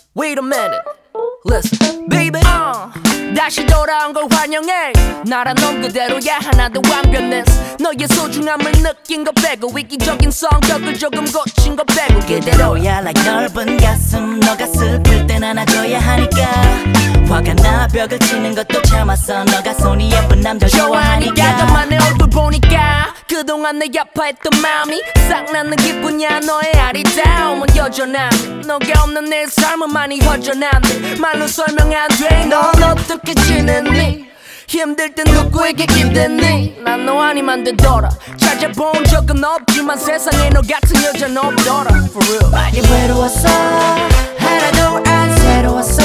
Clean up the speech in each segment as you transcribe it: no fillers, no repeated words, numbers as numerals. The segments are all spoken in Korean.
Wait a minute, listen, baby. 다시 돌아온 걸 환영해. 나란 넌 그대로야 하나도 완벽했어. 너의 소중함을 느낀 거 빼고 이기적인 성격을 조금 고친 거 빼고 그대로야 like 넓은 가슴. 너가 슬플 땐 안아줘야 하니까 화가 나 벽을 치는 것도 참았어. 너가 손이 예쁜 남자 좋아하니까 너만의 얼굴 보니까 그동안 내 아파했던 마음이 싹 나는 기분이야. 너의 아리따움은 여전한 너가 없는 내 삶은 많이 허전한데 말로 설명 안 돼. 넌 어떻게 지냈니? 힘들 땐 누구에게 기댔니? 난 너 아니면 되더라. 찾아본 적은 없지만 세상에 너 같은 여자는 없더라. For real. 많이 외로웠어. 하나도 안 새로웠어.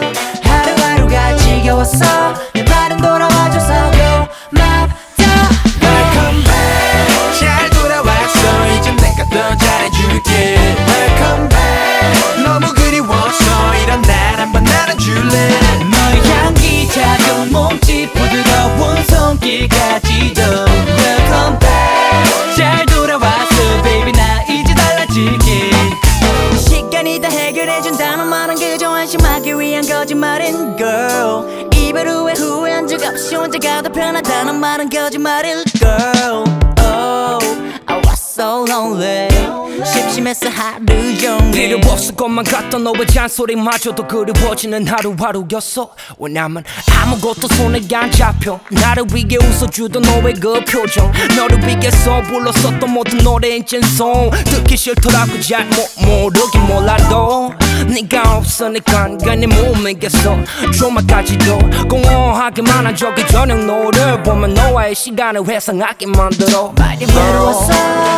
하루하루가 지겨웠어. 내 발은 돌아와줘서 고맙다. Welcome back. 잘 돌아왔어. 이제 내가 더 잘해줄게. Welcome back. 너무 그리웠어. 이런 날 한번 안아줄래? 너의 향기 작은 몸짓 부드러운 손길까지도 Welcome back. 잘 돌아왔어 baby. 나 이제 달라질게. 시간이 다 해결해준다는 말은 그저 안심하기 위한 거짓말인 girl. 이별 후에 후회한 적 없이 혼자가 더 편하다는 말은 거짓말일 girl. Oh, I was so lonely. 심심했어 하루 종일. 필요 없을 것만 같던 너의 잔소리마저도 그리워지는 하루하루였어. 왜냐면 아무것도 손에 안 잡혀. 나를 위해 웃어주던 너의 그 표정, 너를 위해서 불렀었던 모든 노래인 찐송 듣기 싫더라고. 잘 모르긴 몰라도 네가 없으니까 괜히 몸이겠어. 조마까지도 공허하게만 한 적이 저녁 노를 보면 너와의 시간을 회상하게 만들어. 많이 외로웠어.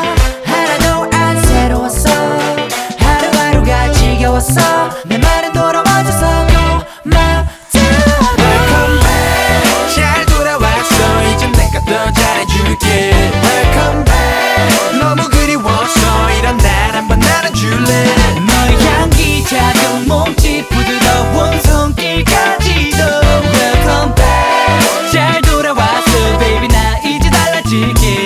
하나도 안 새로웠어. 하루하루가 지겨웠어. 내 말은 돌아와줘서 고맙다. Welcome back. 잘 돌아왔어. 이제 내가 더 잘해줄게. Welcome back. 너무 그리웠어. 이런 날 한번 안아줄래? 너의 향기 작은 몸짓 부드러운 손길까지도 Welcome back. 잘 돌아왔어 baby. 나 이제 달라질게.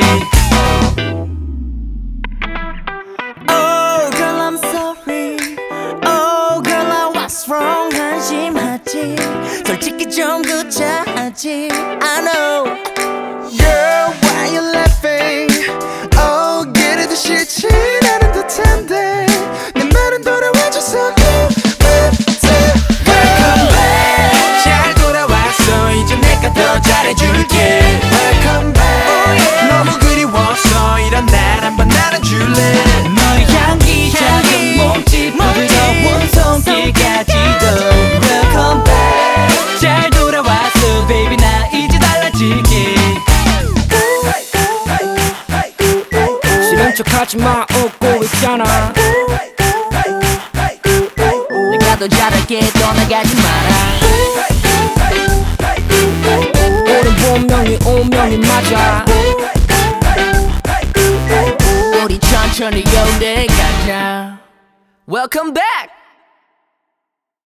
Oh girl I'm sorry. Oh girl I was wrong. 한심하지. 솔직히 좀 구차하지. I know. Girl, why you laughing? Oh, 그래도 싫지 않은 듯한데 내 말은 돌아와줘서 고맙다. Welcome back. 잘 돌아왔어. 이제 내가 더 잘해줄게. Welcome back. 너무 그리웠어. 이런 날 한번 안아줄래? 너의 향기 작은 몸짓 부드러운 손길까지도 Welcome back. 잘 돌아왔어 baby. 나 이제 달라질게. 싫은 척하지마 웃고 있잖아. 내가 더 잘할게 떠나가지 마라. 우린 본명이 운명이 맞아. 우리 천천히 연대 가자. Welcome back.